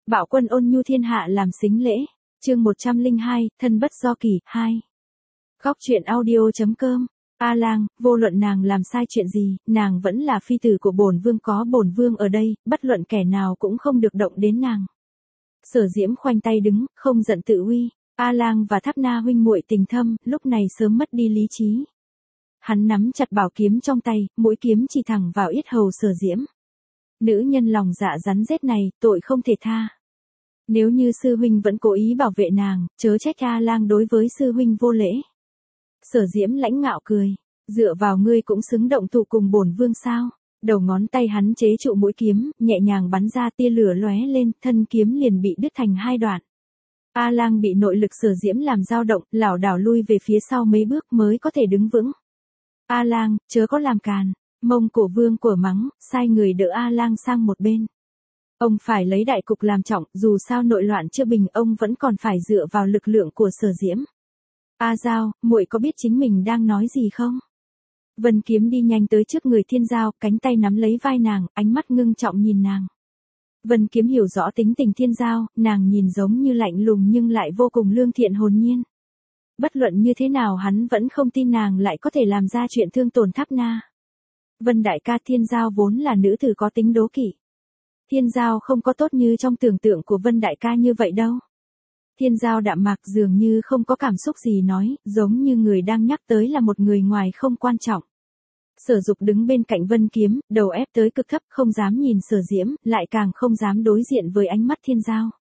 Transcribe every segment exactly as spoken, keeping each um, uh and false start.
Bạo quân ôn nhu thiên hạ làm sính lễ. Chương một trăm lẻ hai, thân bất do kỳ, hai. Góc truyện audio.com. A Lang, vô luận nàng làm sai chuyện gì, nàng vẫn là phi tử của bổn vương, có bổn vương ở đây, bất luận kẻ nào cũng không được động đến nàng. Sở Diễm khoanh tay đứng, không giận tự uy. A Lang và Tháp Na huynh muội tình thâm, lúc này sớm mất đi lý trí. Hắn nắm chặt bảo kiếm trong tay, mũi kiếm chỉ thẳng vào yết hầu Sở Diễm. Nữ nhân lòng dạ rắn rết này, tội không thể tha. Nếu như sư huynh vẫn cố ý bảo vệ nàng, chớ trách A Lang đối với sư huynh vô lễ. Sở Diễm lãnh ngạo cười, dựa vào ngươi cũng xứng động thủ cùng bổn vương sao? Đầu ngón tay hắn chế trụ mũi kiếm, nhẹ nhàng bắn ra tia lửa lóe lên, thân kiếm liền bị đứt thành hai đoạn. A Lang bị nội lực Sở Diễm làm dao động, lảo đảo lui về phía sau mấy bước mới có thể đứng vững. A Lang, chớ có làm càn. Mông Cổ Vương của mắng, sai người đỡ A Lang sang một bên. Ông phải lấy đại cục làm trọng, dù sao nội loạn chưa bình, ông vẫn còn phải dựa vào lực lượng của Sở Diễm. A Giao, muội có biết chính mình đang nói gì không? Vân Kiếm đi nhanh tới trước người Thiên Giao, cánh tay nắm lấy vai nàng, ánh mắt ngưng trọng nhìn nàng. Vân Kiếm hiểu rõ tính tình Thiên Giao, nàng nhìn giống như lạnh lùng nhưng lại vô cùng lương thiện hồn nhiên. Bất luận như thế nào hắn vẫn không tin nàng lại có thể làm ra chuyện thương tổn Tháp Na. Vân đại ca, Thiên Giao vốn là nữ tử có tính đố kỵ. Thiên Giao không có tốt như trong tưởng tượng của Vân đại ca như vậy đâu. Thiên Giao đạm mạc dường như không có cảm xúc gì nói, giống như người đang nhắc tới là một người ngoài không quan trọng. Sở Dục đứng bên cạnh Vân Kiếm, đầu ép tới cực thấp, không dám nhìn Sở Diễm, lại càng không dám đối diện với ánh mắt Thiên Giao.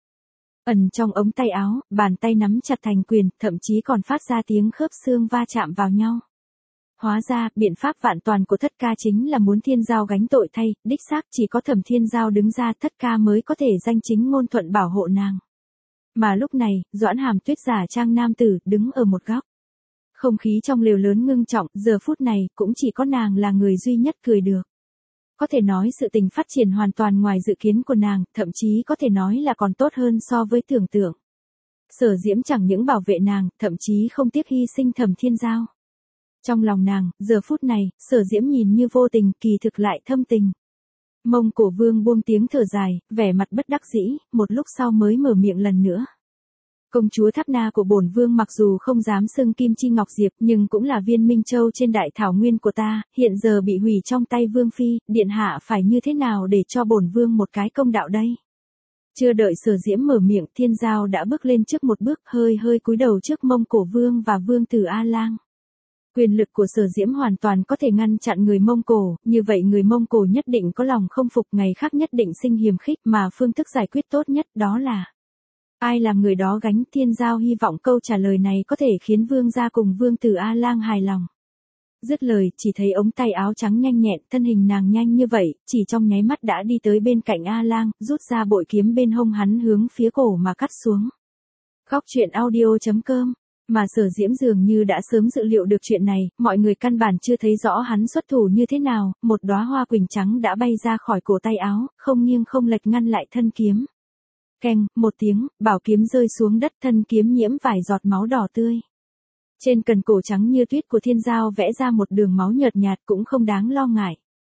Ẩn trong ống tay áo, bàn tay nắm chặt thành quyền, thậm chí còn phát ra tiếng khớp xương va chạm vào nhau. Hóa ra, biện pháp vạn toàn của Thất Ca chính là muốn Thiên Giao gánh tội thay, đích xác chỉ có Thẩm Thiên Giao đứng ra, Thất Ca mới có thể danh chính ngôn thuận bảo hộ nàng. Mà lúc này, Doãn Hàm Tuyết giả trang nam tử, đứng ở một góc. Không khí trong lều lớn ngưng trọng, giờ phút này, cũng chỉ có nàng là người duy nhất cười được. Có thể nói sự tình phát triển hoàn toàn ngoài dự kiến của nàng, thậm chí có thể nói là còn tốt hơn so với tưởng tượng. Sở Diễm chẳng những bảo vệ nàng, thậm chí không tiếc hy sinh Thẩm Thiên Giao. Trong lòng nàng, giờ phút này, Sở Diễm nhìn như vô tình, kỳ thực lại thâm tình. Mông Cổ Vương buông tiếng thở dài, vẻ mặt bất đắc dĩ, một lúc sau mới mở miệng lần nữa. Công chúa Tháp Na của bổn vương mặc dù không dám xưng Kim Chi Ngọc Diệp, nhưng cũng là viên minh châu trên đại thảo nguyên của ta, hiện giờ bị hủy trong tay vương phi, điện hạ phải như thế nào để cho bổn vương một cái công đạo đây? Chưa đợi Sở Diễm mở miệng, Thiên Giao đã bước lên trước một bước, hơi hơi cúi đầu trước Mông Cổ Vương và vương tử A Lang. Quyền lực của Sở Diễm hoàn toàn có thể ngăn chặn người Mông Cổ, như vậy người Mông Cổ nhất định có lòng không phục, ngày khác nhất định sinh hiềm khích, mà phương thức giải quyết tốt nhất đó là ai làm người đó gánh. Thiên Giao hy vọng câu trả lời này có thể khiến vương gia cùng vương tử A Lang hài lòng. Dứt lời, chỉ thấy ống tay áo trắng nhanh nhẹn, thân hình nàng nhanh như vậy, chỉ trong nháy mắt đã đi tới bên cạnh A Lang, rút ra bội kiếm bên hông hắn hướng phía cổ mà cắt xuống. Góc truyện audio.com. Mà Sở Diễm dường như đã sớm dự liệu được chuyện này, mọi người căn bản chưa thấy rõ hắn xuất thủ như thế nào, một đóa hoa quỳnh trắng đã bay ra khỏi cổ tay áo, không nghiêng không lệch ngăn lại thân kiếm. Keng, một tiếng, bảo kiếm rơi xuống đất, thân kiếm nhiễm vài giọt máu đỏ tươi. Trên cần cổ trắng như tuyết của Thiên Giao vẽ ra một đường máu nhợt nhạt, cũng không đáng lo ngại.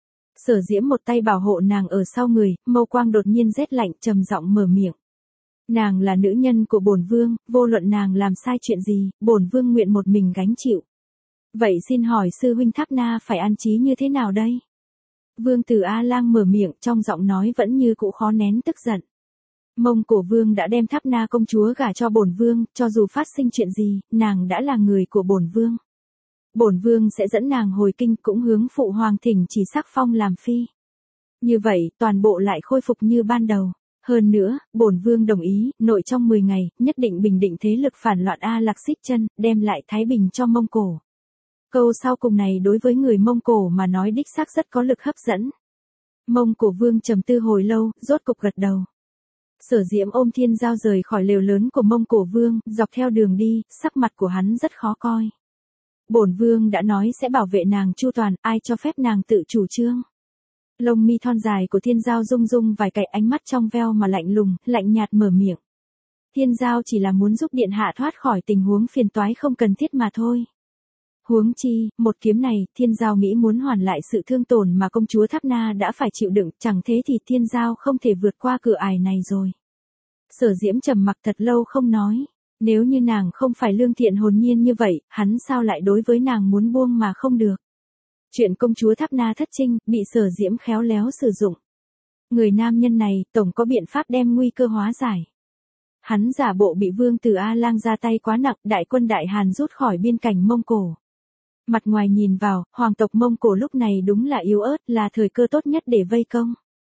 Sở Diễm một tay bảo hộ nàng ở sau người, mâu quang đột nhiên rét lạnh, trầm giọng mở miệng. Nàng là nữ nhân của bổn vương, vô luận nàng làm sai chuyện gì, bổn vương nguyện một mình gánh chịu. Vậy xin hỏi sư huynh Tháp Na phải an trí như thế nào đây? Vương tử A Lang mở miệng, trong giọng nói vẫn như cũ khó nén tức giận. Mông Cổ Vương đã đem Tháp Na công chúa gả cho bổn vương, cho dù phát sinh chuyện gì, nàng đã là người của bổn vương. Bổn vương sẽ dẫn nàng hồi kinh, cũng hướng phụ hoàng thỉnh chỉ sắc phong làm phi. Như vậy, toàn bộ lại khôi phục như ban đầu. Hơn nữa, bổn vương đồng ý, nội trong mười ngày, nhất định bình định thế lực phản loạn A Lạc Xích Chân, đem lại thái bình cho Mông Cổ. Câu sau cùng này đối với người Mông Cổ mà nói đích xác rất có lực hấp dẫn. Mông Cổ Vương trầm tư hồi lâu, rốt cục gật đầu. Sở Diễm ôm Thiên Giao rời khỏi lều lớn của Mông Cổ Vương, dọc theo đường đi, sắc mặt của hắn rất khó coi. Bổn vương đã nói sẽ bảo vệ nàng chu toàn, ai cho phép nàng tự chủ trương. Lông mi thon dài của Thiên Giao rung rung vài cái, ánh mắt trong veo mà lạnh lùng, lạnh nhạt mở miệng. Thiên Giao chỉ là muốn giúp điện hạ thoát khỏi tình huống phiền toái không cần thiết mà thôi. Huống chi, một kiếm này, Thiên Giao nghĩ muốn hoàn lại sự thương tổn mà công chúa Tháp Na đã phải chịu đựng, chẳng thế thì Thiên Giao không thể vượt qua cửa ải này rồi. Sở Diễm trầm mặc thật lâu không nói. Nếu như nàng không phải lương thiện hồn nhiên như vậy, hắn sao lại đối với nàng muốn buông mà không được. Chuyện công chúa Tháp Na thất trinh, bị Sở Diễm khéo léo sử dụng. Người nam nhân này, tổng có biện pháp đem nguy cơ hóa giải. Hắn giả bộ bị vương tử A Lang ra tay quá nặng, đại quân Đại Hàn rút khỏi biên cảnh Mông Cổ. Mặt ngoài nhìn vào, hoàng tộc Mông Cổ lúc này đúng là yếu ớt, là thời cơ tốt nhất để vây công.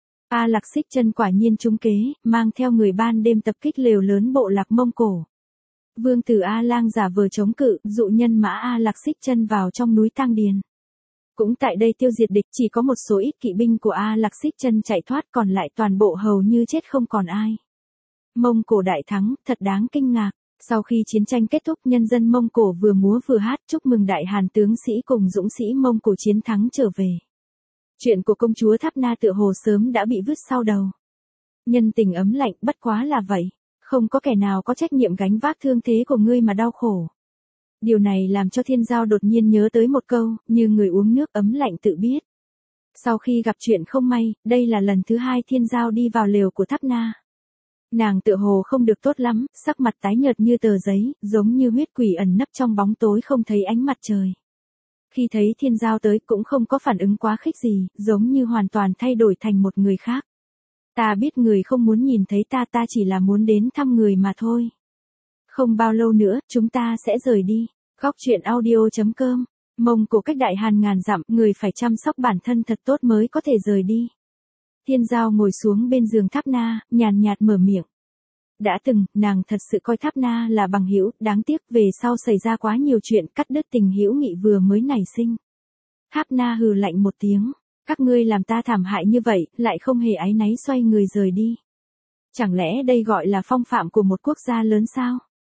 A Lạc Xích Chân quả nhiên trúng kế, mang theo người ban đêm tập kích lều lớn bộ lạc Mông Cổ. Vương tử A Lang giả vờ chống cự, dụ nhân mã A Lạc Xích Chân vào trong núi Tang Điền. Cũng tại đây tiêu diệt địch, chỉ có một số ít kỵ binh của A Lạc Xích Chân chạy thoát, còn lại toàn bộ hầu như chết không còn ai. Mông Cổ đại thắng, thật đáng kinh ngạc. Sau khi chiến tranh kết thúc, nhân dân Mông Cổ vừa múa vừa hát chúc mừng Đại Hàn tướng sĩ cùng dũng sĩ Mông Cổ chiến thắng trở về. Chuyện của công chúa Tháp Na tựa hồ sớm đã bị vứt sau đầu. Nhân tình ấm lạnh, bất quá là vậy. Không có kẻ nào có trách nhiệm gánh vác thương thế của ngươi mà đau khổ. Điều này làm cho Thiên Giao đột nhiên nhớ tới một câu, như người uống nước ấm lạnh tự biết. Sau khi gặp chuyện không may, đây là lần thứ hai Thiên Giao đi vào lều của Tháp Na. Nàng tựa hồ không được tốt lắm, sắc mặt tái nhợt như tờ giấy, giống như huyết quỷ ẩn nấp trong bóng tối không thấy ánh mặt trời. Khi thấy Thiên Giao tới cũng không có phản ứng quá khích gì, giống như hoàn toàn thay đổi thành một người khác. Ta biết người không muốn nhìn thấy ta, ta chỉ là muốn đến thăm người mà thôi. Không bao lâu nữa, chúng ta sẽ rời đi. Góc truyện audio chấm com. Mông Cổ cách Đại Hàn ngàn dặm, người phải chăm sóc bản thân thật tốt mới có thể rời đi. Thiên Giao ngồi xuống bên giường Tháp Na, nhàn nhạt mở miệng. Đã từng, nàng thật sự coi Tháp Na là bằng hữu, đáng tiếc về sau xảy ra quá nhiều chuyện cắt đứt tình hữu nghị vừa mới nảy sinh. Tháp Na hừ lạnh một tiếng. Các ngươi làm ta thảm hại như vậy, lại không hề áy náy xoay người rời đi. Chẳng lẽ đây gọi là phong phạm của một quốc gia lớn sao?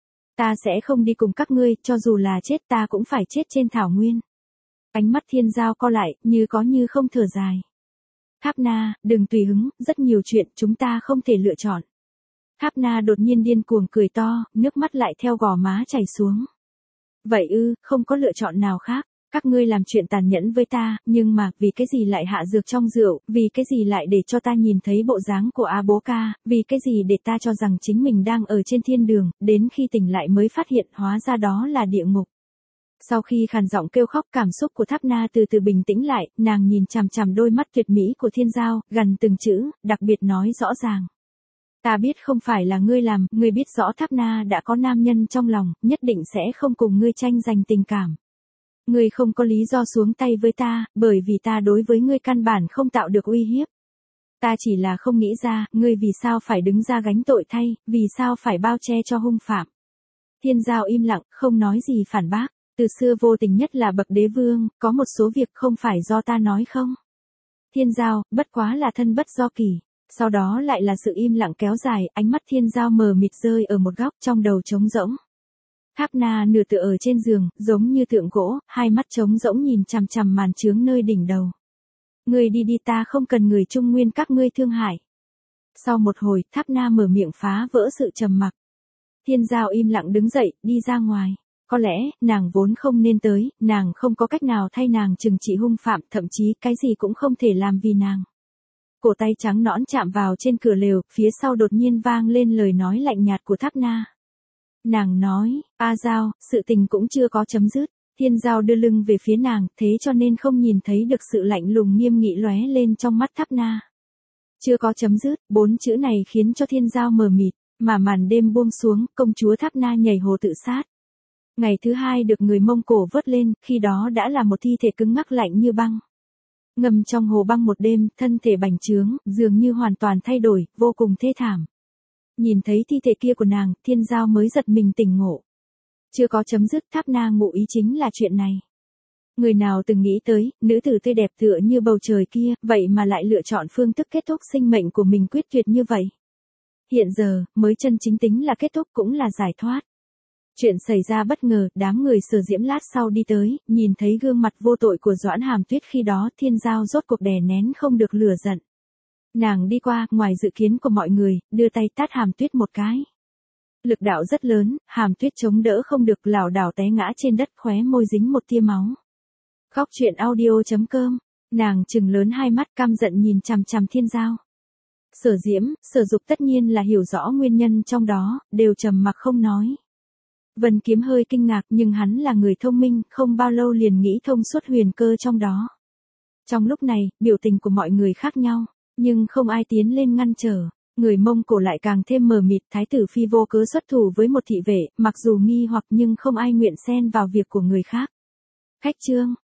Ta sẽ không đi cùng các ngươi, cho dù là chết ta cũng phải chết trên thảo nguyên. Ánh mắt Thiên Giao co lại, như có như không thở dài. Tháp Na, đừng tùy hứng, rất nhiều chuyện chúng ta không thể lựa chọn. Tháp Na đột nhiên điên cuồng cười to, nước mắt lại theo gò má chảy xuống. Vậy ư, không có lựa chọn nào khác. Các ngươi làm chuyện tàn nhẫn với ta, nhưng mà, vì cái gì lại hạ dược trong rượu, vì cái gì lại để cho ta nhìn thấy bộ dáng của A Bố Ca, vì cái gì để ta cho rằng chính mình đang ở trên thiên đường, đến khi tỉnh lại mới phát hiện hóa ra đó là địa ngục. Sau khi khàn giọng kêu khóc, cảm xúc của Tháp Na từ từ bình tĩnh lại, nàng nhìn chằm chằm đôi mắt tuyệt mỹ của Thiên Giao, gần từng chữ, đặc biệt nói rõ ràng. Ta biết không phải là ngươi làm, ngươi biết rõ Tháp Na đã có nam nhân trong lòng, nhất định sẽ không cùng ngươi tranh giành tình cảm. Ngươi không có lý do xuống tay với ta, bởi vì ta đối với ngươi căn bản không tạo được uy hiếp. Ta chỉ là không nghĩ ra, ngươi vì sao phải đứng ra gánh tội thay, vì sao phải bao che cho hung phạm. Thiên Giao im lặng, không nói gì phản bác. Từ xưa vô tình nhất là bậc đế vương, có một số việc không phải do ta nói không. Thiên Giao, bất quá là thân bất do kỳ. Sau đó lại là sự im lặng kéo dài, ánh mắt Thiên Giao mờ mịt rơi ở một góc trong đầu trống rỗng. Tháp Na nửa tựa ở trên giường, giống như tượng gỗ, hai mắt trống rỗng nhìn chằm chằm màn trướng nơi đỉnh đầu. Ngươi đi đi, ta không cần người Trung Nguyên các ngươi thương hại. Sau một hồi, Tháp Na mở miệng phá vỡ sự trầm mặc. Thiên Giao im lặng đứng dậy, đi ra ngoài. Có lẽ, nàng vốn không nên tới, nàng không có cách nào thay nàng trừng trị hung phạm, thậm chí cái gì cũng không thể làm vì nàng. Cổ tay trắng nõn chạm vào trên cửa lều, phía sau đột nhiên vang lên lời nói lạnh nhạt của Tháp Na. Nàng nói, A Giao, sự tình cũng chưa có chấm dứt. Thiên Giao đưa lưng về phía nàng, thế cho nên không nhìn thấy được sự lạnh lùng nghiêm nghị lóe lên trong mắt Tháp Na. Chưa có chấm dứt, bốn chữ này khiến cho Thiên Giao mờ mịt, mà màn đêm buông xuống, công chúa Tháp Na nhảy hồ tự sát. Ngày thứ hai được người Mông Cổ vớt lên, khi đó đã là một thi thể cứng ngắc lạnh như băng. Ngâm trong hồ băng một đêm, thân thể bành trướng, dường như hoàn toàn thay đổi, vô cùng thê thảm. Nhìn thấy thi thể kia của nàng, Thiên Giao mới giật mình tỉnh ngộ. Chưa có chấm dứt, Tháp Na ngụ ý chính là chuyện này. Người nào từng nghĩ tới, nữ tử tươi đẹp tựa như bầu trời kia, vậy mà lại lựa chọn phương thức kết thúc sinh mệnh của mình quyết tuyệt như vậy. Hiện giờ, mới chân chính tính là kết thúc cũng là giải thoát. Chuyện xảy ra bất ngờ, đám người Sở Diễm lát sau đi tới, nhìn thấy gương mặt vô tội của Doãn Hàm Tuyết khi đó, Thiên Giao rốt cuộc đè nén không được lửa giận. Nàng đi qua, ngoài dự kiến của mọi người, đưa tay tát Hàm Tuyết một cái. Lực đạo rất lớn, Hàm Tuyết chống đỡ không được, lảo đảo té ngã trên đất, khóe môi dính một tia máu. Góc truyện audio chấm com, nàng trừng lớn hai mắt căm giận nhìn chằm chằm Thiên Giao. Sở Diễm, Sở Dục tất nhiên là hiểu rõ nguyên nhân trong đó, đều trầm mặc không nói. Vân Kiếm hơi kinh ngạc nhưng hắn là người thông minh, không bao lâu liền nghĩ thông suốt huyền cơ trong đó. Trong lúc này, biểu tình của mọi người khác nhau, nhưng không ai tiến lên ngăn trở. Người Mông Cổ lại càng thêm mờ mịt, thái tử phi vô cớ xuất thủ với một thị vệ, mặc dù nghi hoặc nhưng không ai nguyện xen vào việc của người khác. Khách trương,